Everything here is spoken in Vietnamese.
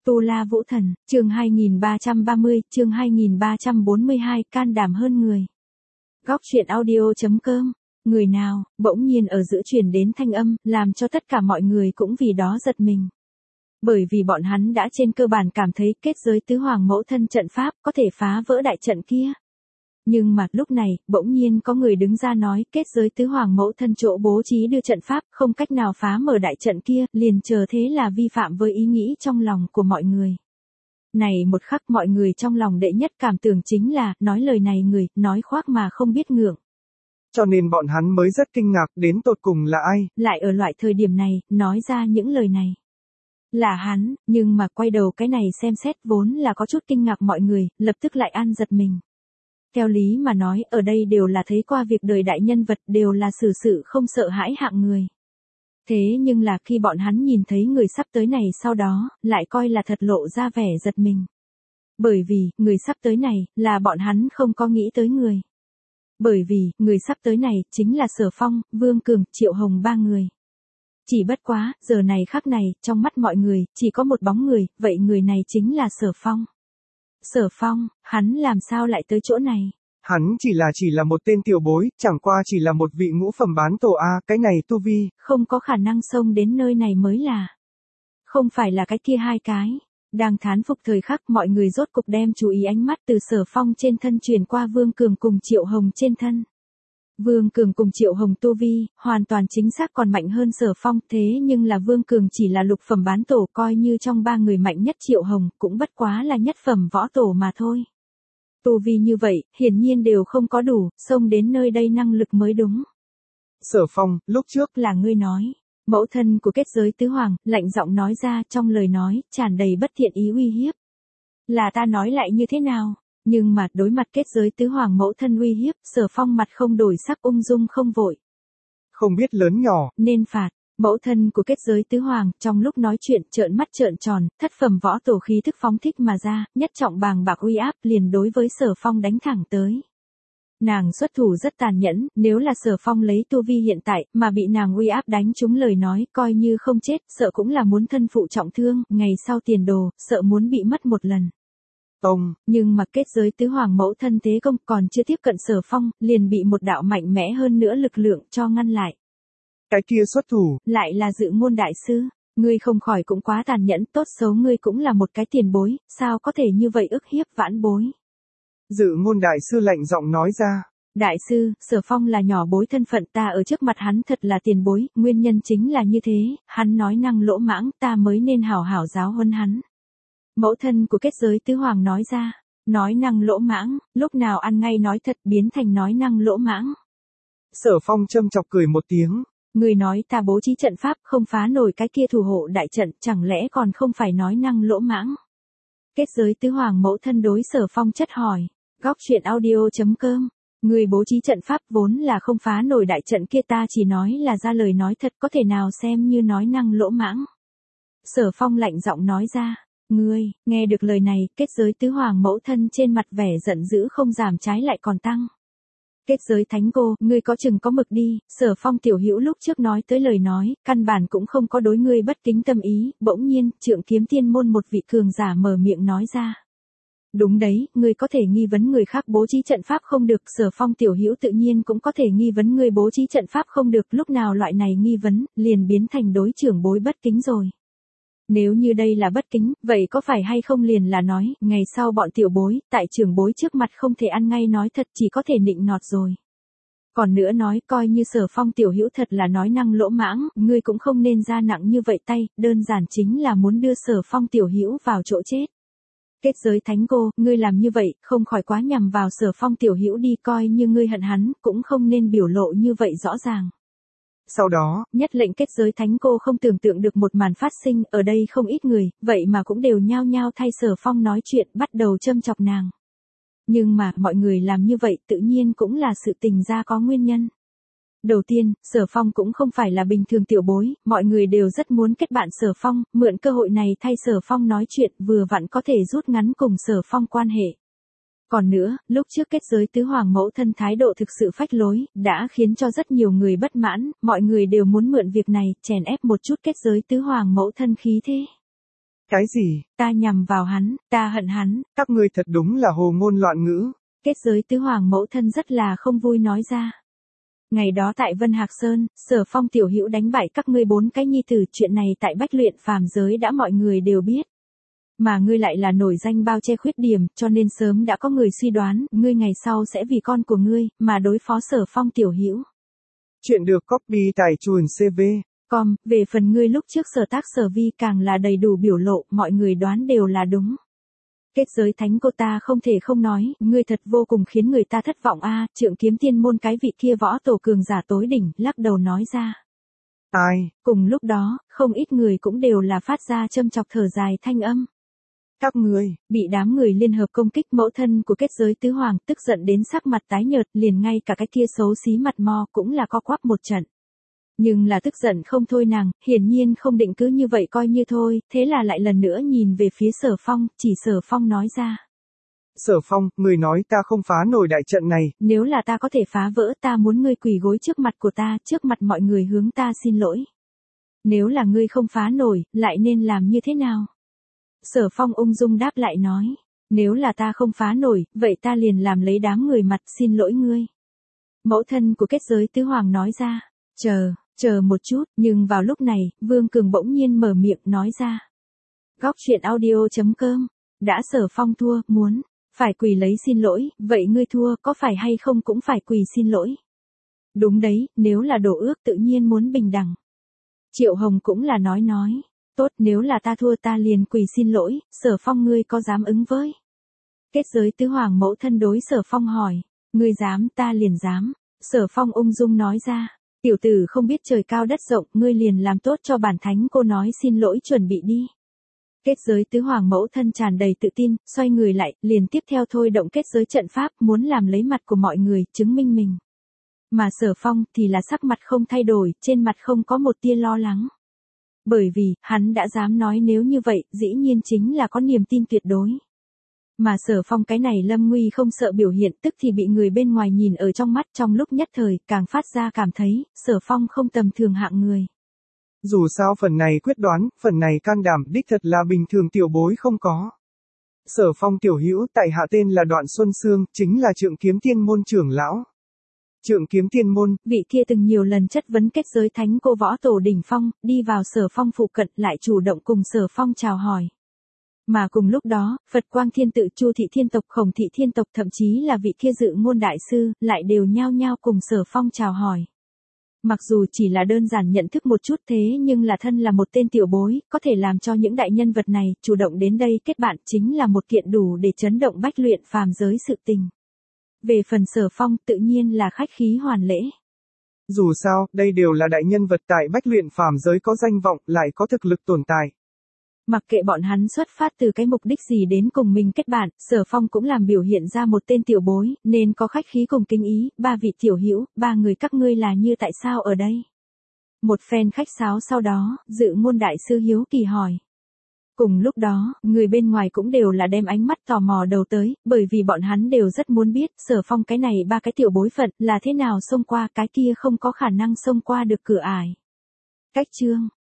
Tu La Vũ Thần, chương 2330, chương 2342, can đảm hơn người. Góc truyện audio.com. Người nào, bỗng nhiên ở giữa truyền đến thanh âm, làm cho tất cả mọi người cũng vì đó giật mình. Bởi vì bọn hắn đã trên cơ bản cảm thấy kết giới tứ hoàng mẫu thân trận pháp có thể phá vỡ đại trận kia. Nhưng mà lúc này, bỗng nhiên có người đứng ra nói kết giới tứ hoàng mẫu thân chỗ bố trí đưa trận pháp không cách nào phá mở đại trận kia, liền chờ thế là vi phạm với ý nghĩ trong lòng của mọi người. Này một khắc mọi người trong lòng đệ nhất cảm tưởng chính là, nói lời này người, nói khoác mà không biết ngượng. Cho nên bọn hắn mới rất kinh ngạc đến tột cùng là ai. Lại ở loại thời điểm này, nói ra những lời này. Là hắn, nhưng mà quay đầu cái này xem xét vốn là có chút kinh ngạc mọi người, lập tức lại ăn giật mình. Theo lý mà nói, ở đây đều là thấy qua việc đời đại nhân vật, đều là xử sự không sợ hãi hạng người. Thế nhưng là khi bọn hắn nhìn thấy người sắp tới này sau đó, lại coi là thật lộ ra vẻ giật mình. Bởi vì, người sắp tới này, là bọn hắn không có nghĩ tới người. Bởi vì, người sắp tới này, chính là Sở Phong, Vương Cường, Triệu Hồng ba người. Chỉ bất quá, giờ này khắc này, trong mắt mọi người, chỉ có một bóng người, vậy người này chính là Sở Phong. Sở Phong, hắn làm sao lại tới chỗ này? Hắn chỉ là một tên tiểu bối, chẳng qua chỉ là một vị ngũ phẩm bán tổ A, cái này tu vi. Không có khả năng xông đến nơi này mới là. Không phải là cái kia hai cái. Đang thán phục thời khắc mọi người rốt cục đem chú ý ánh mắt từ Sở Phong trên thân truyền qua Vương Cường cùng Triệu Hồng trên thân. Vương Cường cùng Triệu Hồng tu vi, hoàn toàn chính xác còn mạnh hơn Sở Phong, thế nhưng là Vương Cường chỉ là lục phẩm bán tổ, coi như trong ba người mạnh nhất Triệu Hồng, cũng bất quá là nhất phẩm võ tổ mà thôi. Tu vi như vậy, hiển nhiên đều không có đủ, xông đến nơi đây năng lực mới đúng. Sở Phong, lúc trước là ngươi nói, mẫu thân của kết giới tứ hoàng, lạnh giọng nói ra trong lời nói, tràn đầy bất thiện ý uy hiếp. Là ta nói lại như thế nào? Nhưng mà đối mặt kết giới tứ hoàng mẫu thân uy hiếp, Sở Phong mặt không đổi sắc ung dung không vội. Không biết lớn nhỏ. Nên phạt, mẫu thân của kết giới tứ hoàng, trong lúc nói chuyện trợn mắt trợn tròn, thất phẩm võ tổ khí thức phóng thích mà ra, nhất trọng bàng bạc uy áp liền đối với Sở Phong đánh thẳng tới. Nàng xuất thủ rất tàn nhẫn, nếu là Sở Phong lấy tu vi hiện tại, mà bị nàng uy áp đánh trúng lời nói, coi như không chết, sợ cũng là muốn thân phụ trọng thương, ngày sau tiền đồ, sợ muốn bị mất một lần. Nhưng mà kết giới tứ hoàng mẫu thân thế công còn chưa tiếp cận Sở Phong, liền bị một đạo mạnh mẽ hơn nữa lực lượng cho ngăn lại. Cái kia xuất thủ, lại là Dự Ngôn đại sư, ngươi không khỏi cũng quá tàn nhẫn, tốt xấu ngươi cũng là một cái tiền bối, sao có thể như vậy ức hiếp vãn bối. Dự Ngôn đại sư lạnh giọng nói ra. Đại sư, Sở Phong là nhỏ bối thân phận, ta ở trước mặt hắn thật là tiền bối, nguyên nhân chính là như thế, hắn nói năng lỗ mãng, ta mới nên hảo hảo giáo huấn hắn. Mẫu thân của kết giới tứ hoàng nói ra, nói năng lỗ mãng, lúc nào ăn ngay nói thật biến thành nói năng lỗ mãng. Sở Phong châm chọc cười một tiếng. Người nói ta bố trí trận pháp không phá nổi cái kia thủ hộ đại trận, chẳng lẽ còn không phải nói năng lỗ mãng. Kết giới tứ hoàng mẫu thân đối Sở Phong chất hỏi, góc truyện audio.com. Người bố trí trận pháp vốn là không phá nổi đại trận kia, ta chỉ nói là ra lời nói thật, có thể nào xem như nói năng lỗ mãng. Sở Phong lạnh giọng nói ra. Ngươi, nghe được lời này, kết giới tứ hoàng mẫu thân trên mặt vẻ giận dữ không giảm trái lại còn tăng. Kết giới thánh cô, ngươi có chừng có mực đi, Sở Phong tiểu hữu lúc trước nói tới lời nói, căn bản cũng không có đối ngươi bất kính tâm ý, bỗng nhiên, Trượng Kiếm Tiên môn một vị cường giả mở miệng nói ra. Đúng đấy, ngươi có thể nghi vấn người khác bố trí trận pháp không được, Sở Phong tiểu hữu tự nhiên cũng có thể nghi vấn ngươi bố trí trận pháp không được, lúc nào loại này nghi vấn, liền biến thành đối trưởng bối bất kính rồi. Nếu như đây là bất kính, vậy có phải hay không liền là nói, ngày sau bọn tiểu bối, tại trưởng bối trước mặt không thể ăn ngay nói thật, chỉ có thể nịnh nọt rồi. Còn nữa nói, coi như Sở Phong tiểu hữu thật là nói năng lỗ mãng, ngươi cũng không nên ra nặng như vậy tay, đơn giản chính là muốn đưa Sở Phong tiểu hữu vào chỗ chết. Kết giới thánh cô, ngươi làm như vậy, không khỏi quá nhằm vào Sở Phong tiểu hữu đi, coi như ngươi hận hắn, cũng không nên biểu lộ như vậy rõ ràng. Sau đó, nhất lệnh kết giới thánh cô không tưởng tượng được một màn phát sinh, ở đây không ít người, vậy mà cũng đều nhao nhao thay Sở Phong nói chuyện, bắt đầu châm chọc nàng. Nhưng mà, mọi người làm như vậy tự nhiên cũng là sự tình ra có nguyên nhân. Đầu tiên, Sở Phong cũng không phải là bình thường tiểu bối, mọi người đều rất muốn kết bạn Sở Phong, mượn cơ hội này thay Sở Phong nói chuyện, vừa vặn có thể rút ngắn cùng Sở Phong quan hệ. Còn nữa, lúc trước kết giới tứ hoàng mẫu thân thái độ thực sự phách lối, đã khiến cho rất nhiều người bất mãn, mọi người đều muốn mượn việc này, chèn ép một chút kết giới tứ hoàng mẫu thân khí thế. Cái gì? Ta nhằm vào hắn, ta hận hắn. Các ngươi thật đúng là hồ ngôn loạn ngữ. Kết giới tứ hoàng mẫu thân rất là không vui nói ra. Ngày đó tại Vân Hạc Sơn, Sở Phong tiểu hữu đánh bại các ngươi 4 cái nhi tử, chuyện này tại Bách Luyện phàm giới đã mọi người đều biết. Mà ngươi lại là nổi danh bao che khuyết điểm, cho nên sớm đã có người suy đoán, ngươi ngày sau sẽ vì con của ngươi, mà đối phó Sở Phong tiểu hữu. Chuyện được copy tại chuồn CV. Về phần ngươi lúc trước sở tác sở vi càng là đầy đủ biểu lộ, mọi người đoán đều là đúng. Kết giới thánh cô ta không thể không nói, ngươi thật vô cùng khiến người ta thất vọng a. Trượng Kiếm Tiên môn cái vị kia võ tổ cường giả tối đỉnh, lắc đầu nói ra. Ai? Cùng lúc đó, không ít người cũng đều là phát ra châm chọc thở dài thanh âm. Các ngươi, bị đám người liên hợp công kích mẫu thân của kết giới tứ hoàng, tức giận đến sắc mặt tái nhợt, liền ngay cả cái kia xấu xí mặt mo cũng là co quắp một trận. Nhưng là tức giận không thôi nàng, hiển nhiên không định cứ như vậy coi như thôi, thế là lại lần nữa nhìn về phía Sở Phong, chỉ Sở Phong nói ra. Sở Phong, người nói ta không phá nổi đại trận này. Nếu là ta có thể phá vỡ, ta muốn ngươi quỳ gối trước mặt của ta, trước mặt mọi người hướng ta xin lỗi. Nếu là ngươi không phá nổi, lại nên làm như thế nào? Sở Phong ung dung đáp lại nói. Nếu là ta không phá nổi, vậy ta liền làm lấy đám người mặt xin lỗi ngươi. Mẫu thân của kết giới tứ hoàng nói ra. Chờ một chút, nhưng vào lúc này, Vương Cường bỗng nhiên mở miệng nói ra. Góc truyện audio.com. Đã Sở Phong thua, phải quỳ lấy xin lỗi, vậy ngươi thua có phải hay không cũng phải quỳ xin lỗi. Đúng đấy, nếu là đổ ước tự nhiên muốn bình đẳng. Triệu Hồng cũng là nói. Tốt, nếu là ta thua ta liền quỳ xin lỗi, Sở Phong ngươi có dám ứng với? Kết giới tứ hoàng mẫu thân đối Sở Phong hỏi. Ngươi dám ta liền dám. Sở Phong ung dung nói ra. Tiểu tử không biết trời cao đất rộng, ngươi liền làm tốt cho bản thánh cô nói xin lỗi chuẩn bị đi. Kết giới tứ hoàng mẫu thân tràn đầy tự tin, xoay người lại, liền tiếp theo thôi động kết giới trận pháp, muốn làm lấy mặt của mọi người, chứng minh mình. Mà Sở Phong thì là sắc mặt không thay đổi, trên mặt không có một tia lo lắng. Bởi vì, hắn đã dám nói nếu như vậy, dĩ nhiên chính là có niềm tin tuyệt đối. Mà Sở Phong cái này lâm nguy không sợ biểu hiện, tức thì bị người bên ngoài nhìn ở trong mắt, trong lúc nhất thời, càng phát ra cảm thấy, Sở Phong không tầm thường hạng người. Dù sao phần này quyết đoán, phần này can đảm đích thật là bình thường tiểu bối không có. Sở Phong tiểu hữu tại hạ tên là Đoạn Xuân Sương, chính là Trượng Kiếm Tiên môn trưởng lão. Trượng Kiếm Tiên môn, vị kia từng nhiều lần chất vấn kết giới thánh cô võ tổ đỉnh phong, đi vào Sở Phong phụ cận lại chủ động cùng Sở Phong chào hỏi. Mà cùng lúc đó, Phật Quang Thiên Tự, Chu Thị Thiên Tộc, Khổng Thị Thiên Tộc, thậm chí là vị kia Dự Ngôn đại sư, lại đều nhao nhao cùng Sở Phong chào hỏi. Mặc dù chỉ là đơn giản nhận thức một chút thế nhưng là thân là một tên tiểu bối, có thể làm cho những đại nhân vật này chủ động đến đây kết bạn chính là một kiện đủ để chấn động Bách Luyện phàm giới sự tình. Về phần Sở Phong tự nhiên là khách khí hoàn lễ. Dù sao, đây đều là đại nhân vật tại Bách Luyện phàm giới có danh vọng, lại có thực lực tồn tại. Mặc kệ bọn hắn xuất phát từ cái mục đích gì đến cùng mình kết bạn, Sở Phong cũng làm biểu hiện ra một tên tiểu bối, nên có khách khí cùng kính ý, 3 vị tiểu hữu, 3 người các ngươi là như tại sao ở đây? Một phen khách sáo sau đó, Dự Ngôn đại sư hiếu kỳ hỏi. Cùng lúc đó, người bên ngoài cũng đều là đem ánh mắt tò mò đầu tới, bởi vì bọn hắn đều rất muốn biết, Sở Phong cái này 3 cái tiểu bối phận là thế nào xông qua cái kia không có khả năng xông qua được cửa ải. Cách chương